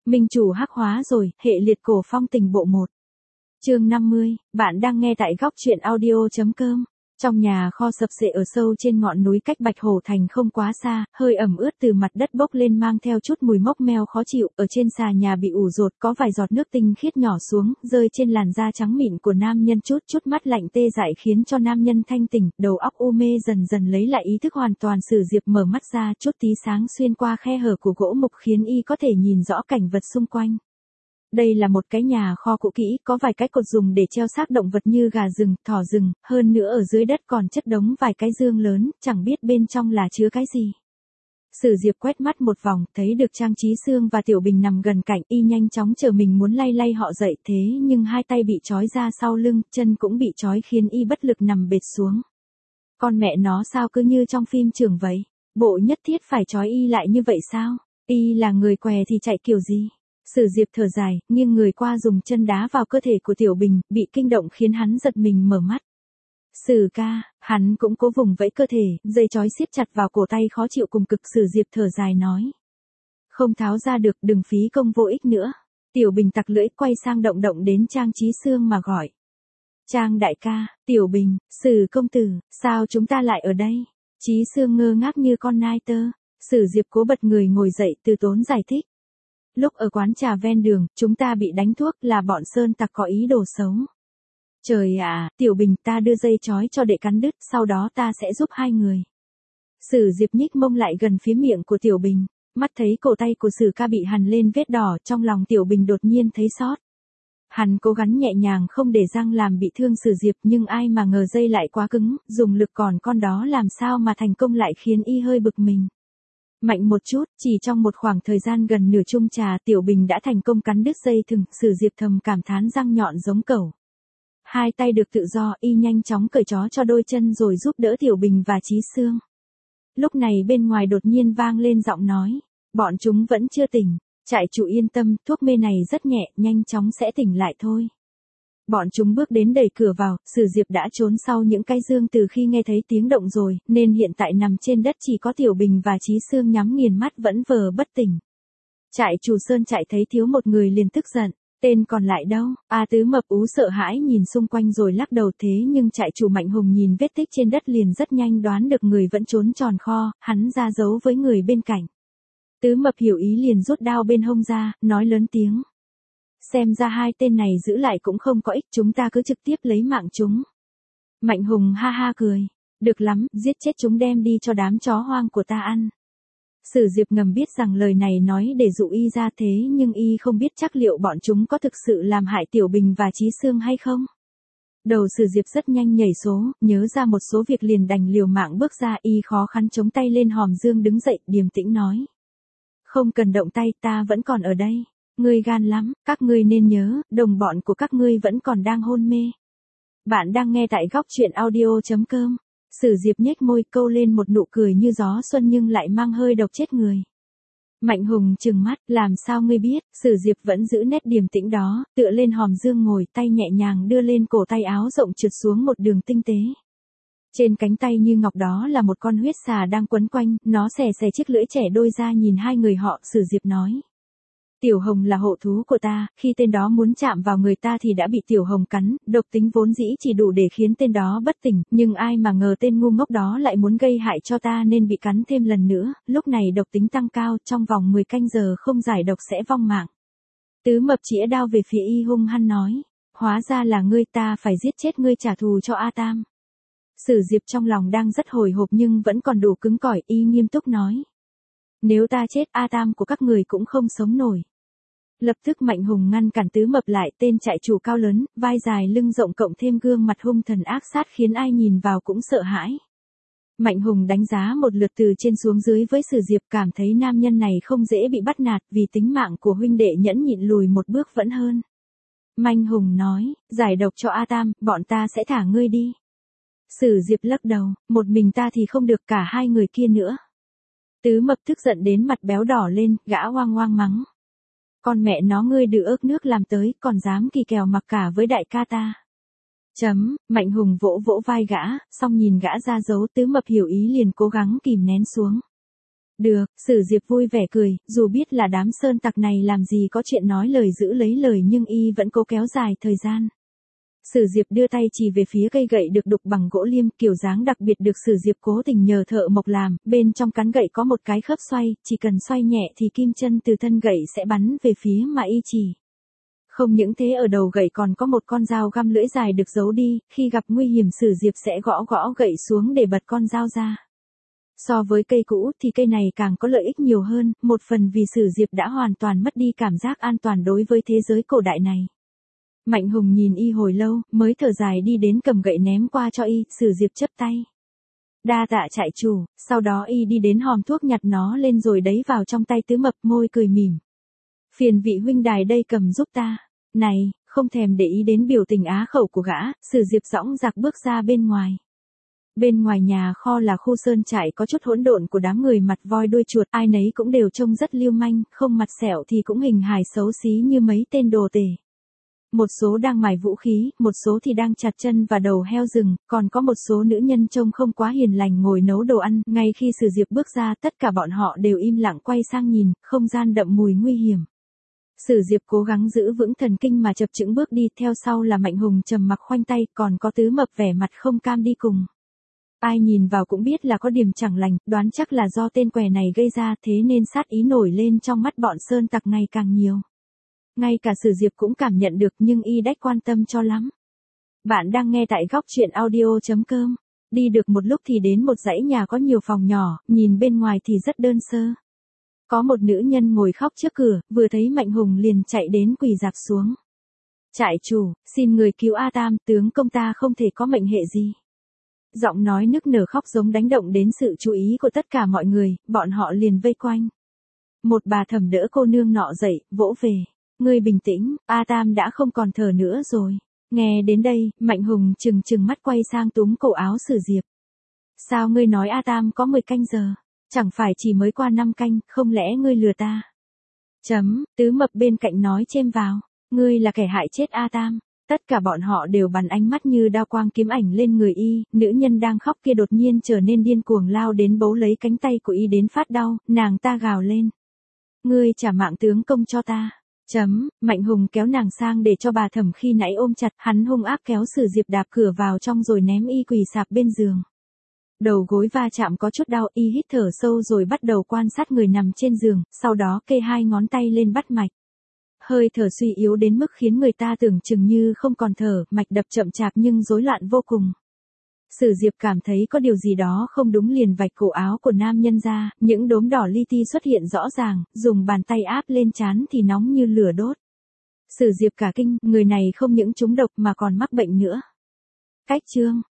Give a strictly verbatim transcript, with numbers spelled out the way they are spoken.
Minh chủ hắc hóa rồi, hệ liệt cổ phong tình bộ một. Chương năm mươi, bạn đang nghe tại góc truyện audio.com. Trong nhà kho sập sệ ở sâu trên ngọn núi cách Bạch Hổ Thành không quá xa, hơi ẩm ướt từ mặt đất bốc lên mang theo chút mùi mốc meo khó chịu, ở trên xà nhà bị ủ dột có vài giọt nước tinh khiết nhỏ xuống, rơi trên làn da trắng mịn của nam nhân chút chút mắt lạnh tê dại khiến cho nam nhân thanh tỉnh, đầu óc u mê dần dần lấy lại ý thức hoàn toàn. Sử Diệp mở mắt ra, chút tí sáng xuyên qua khe hở của gỗ mục khiến y có thể nhìn rõ cảnh vật xung quanh. Đây là một cái nhà kho cũ kỹ, có vài cái cột dùng để treo xác động vật như gà rừng, thỏ rừng, hơn nữa ở dưới đất còn chất đống vài cái dương lớn, chẳng biết bên trong là chứa cái gì. Sử Diệp quét mắt một vòng, thấy được Trang Trí Xương và Tiểu Bình nằm gần cạnh, y nhanh chóng chờ mình muốn lay lay họ dậy, thế nhưng hai tay bị trói ra sau lưng, chân cũng bị trói khiến y bất lực nằm bệt xuống. Con mẹ nó sao cứ như trong phim trường vậy, bộ nhất thiết phải trói y lại như vậy sao, y là người què thì chạy kiểu gì. Sử Diệp thở dài, nghiêng người qua dùng chân đá vào cơ thể của Tiểu Bình, bị kinh động khiến hắn giật mình mở mắt. Sử ca, hắn cũng cố vùng vẫy cơ thể, dây trói siết chặt vào cổ tay khó chịu cùng cực. Sử Diệp thở dài nói. Không tháo ra được, đừng phí công vô ích nữa. Tiểu Bình tặc lưỡi quay sang động động đến Trang Trí Xương mà gọi. Trang đại ca, Tiểu Bình, Sử công tử, sao chúng ta lại ở đây? Trí Xương ngơ ngác như con nai tơ. Sử Diệp cố bật người ngồi dậy từ tốn giải thích. Lúc ở quán trà ven đường, chúng ta bị đánh thuốc là bọn sơn tặc có ý đồ xấu. Trời ạ, Tiểu Bình, ta đưa dây trói cho đệ cắn đứt, sau đó ta sẽ giúp hai người. Sử Diệp nhích mông lại gần phía miệng của Tiểu Bình, mắt thấy cổ tay của Sử ca bị hằn lên vết đỏ, trong lòng Tiểu Bình đột nhiên thấy xót. Hắn cố gắng nhẹ nhàng không để răng làm bị thương Sử Diệp, nhưng ai mà ngờ dây lại quá cứng, dùng lực còn con đó làm sao mà thành công lại khiến y hơi bực mình. Mạnh một chút, chỉ trong một khoảng thời gian gần nửa chung trà, Tiểu Bình đã thành công cắn đứt dây thừng. Sử Diệp thầm cảm thán răng nhọn giống cẩu. Hai tay được tự do, y nhanh chóng cởi trói cho đôi chân rồi giúp đỡ Tiểu Bình và Trí Xương. Lúc này bên ngoài đột nhiên vang lên giọng nói, bọn chúng vẫn chưa tỉnh, trại chủ yên tâm, thuốc mê này rất nhẹ, nhanh chóng sẽ tỉnh lại thôi. Bọn chúng bước đến đẩy cửa vào, Sử Diệp đã trốn sau những cái dương từ khi nghe thấy tiếng động rồi, nên hiện tại nằm trên đất chỉ có Tiểu Bình và Trí Xương nhắm nghiền mắt vẫn vờ bất tỉnh. Trại chủ Sơn Trại thấy thiếu một người liền tức giận, tên còn lại đâu? A Tứ Mập Ú sợ hãi nhìn xung quanh rồi lắc đầu, thế nhưng trại chủ Mạnh Hùng nhìn vết tích trên đất liền rất nhanh đoán được người vẫn trốn tròn kho, hắn ra dấu với người bên cạnh. Tứ Mập hiểu ý liền rút đao bên hông ra, nói lớn tiếng. Xem ra hai tên này giữ lại cũng không có ích, chúng ta cứ trực tiếp lấy mạng chúng. Mạnh Hùng ha ha cười. Được lắm, giết chết chúng đem đi cho đám chó hoang của ta ăn. Sử Diệp ngầm biết rằng lời này nói để dụ y ra, thế nhưng y không biết chắc liệu bọn chúng có thực sự làm hại Tiểu Bình và Trí Xương hay không. Đầu Sử Diệp rất nhanh nhảy số, nhớ ra một số việc liền đành liều mạng bước ra, y khó khăn chống tay lên hòm dương đứng dậy, điềm tĩnh nói. Không cần động tay, ta vẫn còn ở đây. Ngươi gan lắm, các ngươi nên nhớ, đồng bọn của các ngươi vẫn còn đang hôn mê. Bạn đang nghe tại góc truyện audio.com. Sử Diệp nhếch môi câu lên một nụ cười như gió xuân nhưng lại mang hơi độc chết người. Mạnh Hùng trừng mắt, làm sao ngươi biết? Sử Diệp vẫn giữ nét điềm tĩnh đó, tựa lên hòm dương ngồi, tay nhẹ nhàng đưa lên cổ tay áo rộng trượt xuống một đường tinh tế. Trên cánh tay như ngọc đó là một con huyết xà đang quấn quanh, nó xè xè chiếc lưỡi trẻ đôi ra nhìn hai người họ. Sử Diệp nói. Tiểu Hồng là hộ thú của ta, khi tên đó muốn chạm vào người ta thì đã bị Tiểu Hồng cắn, độc tính vốn dĩ chỉ đủ để khiến tên đó bất tỉnh, nhưng ai mà ngờ tên ngu ngốc đó lại muốn gây hại cho ta nên bị cắn thêm lần nữa, lúc này độc tính tăng cao, trong vòng mười canh giờ không giải độc sẽ vong mạng. Tứ Mập chĩa đao về phía y hung hăng nói, hóa ra là ngươi, ta phải giết chết ngươi trả thù cho A Tam. Sử Diệp trong lòng đang rất hồi hộp nhưng vẫn còn đủ cứng cỏi, y nghiêm túc nói. Nếu ta chết, A Tam của các người cũng không sống nổi. Lập tức Mạnh Hùng ngăn cản Tứ Mập lại, tên trại chủ cao lớn, vai dài lưng rộng cộng thêm gương mặt hung thần ác sát khiến ai nhìn vào cũng sợ hãi. Mạnh Hùng đánh giá một lượt từ trên xuống dưới với Sử Diệp, cảm thấy nam nhân này không dễ bị bắt nạt, vì tính mạng của huynh đệ nhẫn nhịn lùi một bước vẫn hơn. Mạnh Hùng nói, giải độc cho A Tam, bọn ta sẽ thả ngươi đi. Sử Diệp lắc đầu, một mình ta thì không được, cả hai người kia nữa. Tứ Mập tức giận đến mặt béo đỏ lên, gã hoang hoang mắng. Con mẹ nó, ngươi đừ ớt nước làm tới, còn dám kỳ kèo mặc cả với đại ca ta. Chấm, Mạnh Hùng vỗ vỗ vai gã, xong nhìn gã ra dấu. Tứ Mập hiểu ý liền cố gắng kìm nén xuống. Được, Sử Diệp vui vẻ cười, dù biết là đám sơn tặc này làm gì có chuyện nói lời giữ lấy lời nhưng y vẫn cố kéo dài thời gian. Sử Diệp đưa tay chỉ về phía cây gậy được đục bằng gỗ liêm, kiểu dáng đặc biệt được Sử Diệp cố tình nhờ thợ mộc làm, bên trong cán gậy có một cái khớp xoay, chỉ cần xoay nhẹ thì kim chân từ thân gậy sẽ bắn về phía mà y chỉ. Không những thế, ở đầu gậy còn có một con dao găm lưỡi dài được giấu đi, khi gặp nguy hiểm Sử Diệp sẽ gõ gõ gậy xuống để bật con dao ra. So với cây cũ thì cây này càng có lợi ích nhiều hơn, một phần vì Sử Diệp đã hoàn toàn mất đi cảm giác an toàn đối với thế giới cổ đại này. Mạnh Hùng nhìn y hồi lâu, mới thở dài đi đến cầm gậy ném qua cho y, Sử Diệp chắp tay. Đa tạ trại chủ, sau đó y đi đến hòm thuốc nhặt nó lên rồi đẩy vào trong tay Tứ Mập, môi cười mỉm. Phiền vị huynh đài đây cầm giúp ta. Này, không thèm để ý đến biểu tình á khẩu của gã, Sử Diệp dõng dạc bước ra bên ngoài. Bên ngoài nhà kho là khu sơn trại có chút hỗn độn của đám người mặt voi đuôi chuột, ai nấy cũng đều trông rất lưu manh, không mặt sẹo thì cũng hình hài xấu xí như mấy tên đồ tể. Một số đang mài vũ khí, một số thì đang chặt chân và đầu heo rừng, còn có một số nữ nhân trông không quá hiền lành ngồi nấu đồ ăn. Ngay khi Sử Diệp bước ra, tất cả bọn họ đều im lặng quay sang nhìn, không gian đậm mùi nguy hiểm. Sử Diệp cố gắng giữ vững thần kinh mà chập chững bước đi, theo sau là Mạnh Hùng trầm mặc khoanh tay, còn có Tứ Mập vẻ mặt không cam đi cùng. Ai nhìn vào cũng biết là có điểm chẳng lành, đoán chắc là do tên què này gây ra, thế nên sát ý nổi lên trong mắt bọn sơn tặc ngày càng nhiều. Ngay cả Sử Diệp cũng cảm nhận được nhưng y đách quan tâm cho lắm. Bạn đang nghe tại góc truyện audio chấm com. Đi được một lúc thì đến một dãy nhà có nhiều phòng nhỏ, nhìn bên ngoài thì rất đơn sơ. Có một nữ nhân ngồi khóc trước cửa, vừa thấy Mạnh Hùng liền chạy đến quỳ dạp xuống. Trại chủ, xin người cứu A Tam, tướng công ta không thể có mệnh hệ gì. Giọng nói nức nở khóc giống đánh động đến sự chú ý của tất cả mọi người, bọn họ liền vây quanh. Một bà thẩm đỡ cô nương nọ dậy, vỗ về. Ngươi bình tĩnh, A Tam đã không còn thở nữa rồi. Nghe đến đây, Mạnh Hùng trừng trừng mắt quay sang túm cổ áo Sử Diệp. Sao ngươi nói A Tam có mười canh giờ? Chẳng phải chỉ mới qua năm canh, không lẽ ngươi lừa ta? Chấm, Tứ Mập bên cạnh nói chêm vào. Ngươi là kẻ hại chết A Tam. Tất cả bọn họ đều bắn ánh mắt như đao quang kiếm ảnh lên người y, nữ nhân đang khóc kia đột nhiên trở nên điên cuồng lao đến bấu lấy cánh tay của y đến phát đau, nàng ta gào lên. Ngươi trả mạng tướng công cho ta. Chấm, Mạnh Hùng kéo nàng sang để cho bà thẩm khi nãy ôm chặt, hắn hung ác kéo Sử Diệp đạp cửa vào trong rồi ném y quỳ sạp bên giường. Đầu gối va chạm có chút đau, y hít thở sâu rồi bắt đầu quan sát người nằm trên giường, sau đó kê hai ngón tay lên bắt mạch. Hơi thở suy yếu đến mức khiến người ta tưởng chừng như không còn thở, mạch đập chậm chạp nhưng rối loạn vô cùng. Sử Diệp cảm thấy có điều gì đó không đúng liền vạch cổ áo của nam nhân ra, những đốm đỏ li ti xuất hiện rõ ràng, dùng bàn tay áp lên trán thì nóng như lửa đốt. Sử Diệp cả kinh, người này không những trúng độc mà còn mắc bệnh nữa. Cách chương